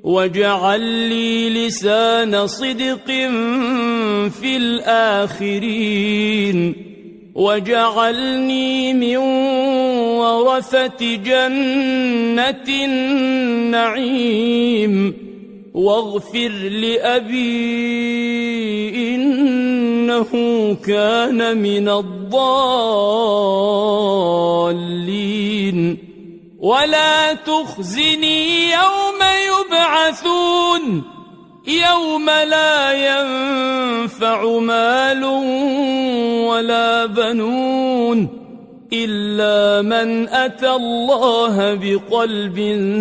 واجعل لي لسان صدق في الآخرين واجعلني من ورثة جنة النعيم واغفر لأبي إنه كان من الضالين ولا تخزني يوم يبعثون يوم لا ينفع مال ولا بنون إلا من أتى الله بقلب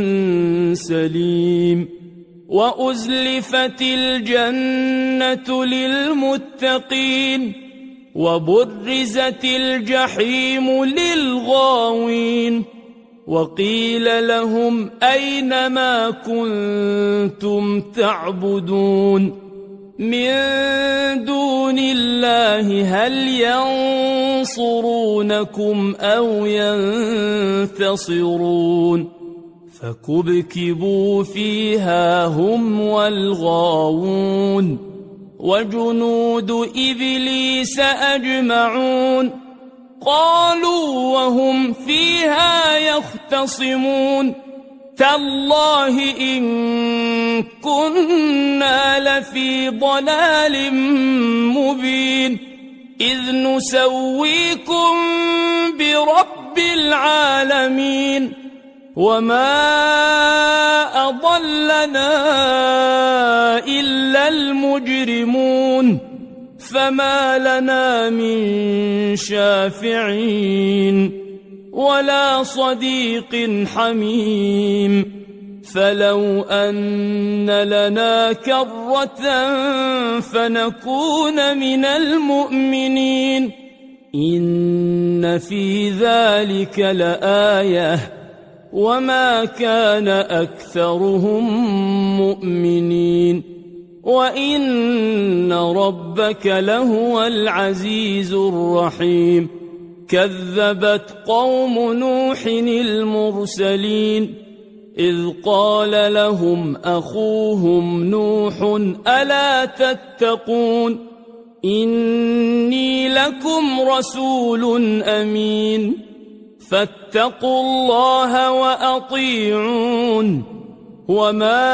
سليم وأزلفت الجنة للمتقين وبرزت الجحيم للغاوين وقيل لهم أين ما كنتم تعبدون من دون الله هل ينصرونكم أو ينتصرون فكبكبوا فيها هم والغاوون وجنود إبليس أجمعون قالوا وهم فيها يختصمون تالله إن كنا لفي ضلال مبين إذ نسويكم برب العالمين وما أضلنا إلا المجرمون فما لنا من شافعين ولا صديق حميم فلو أن لنا كرة فنكون من المؤمنين إن في ذلك لآية وما كان أكثرهم مؤمنين وإن ربك لهو العزيز الرحيم كذبت قوم نوح المرسلين إذ قال لهم أخوهم نوح ألا تتقون إني لكم رسول أمين فاتقوا الله وأطيعون وما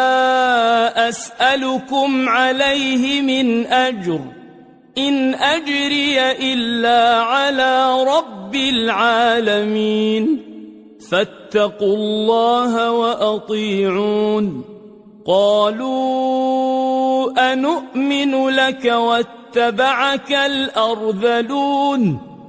أسألكم عليه من أجر إن أجري إلا على رب العالمين فاتقوا الله وأطيعون قالوا أنؤمن لك واتبعك الأرذلون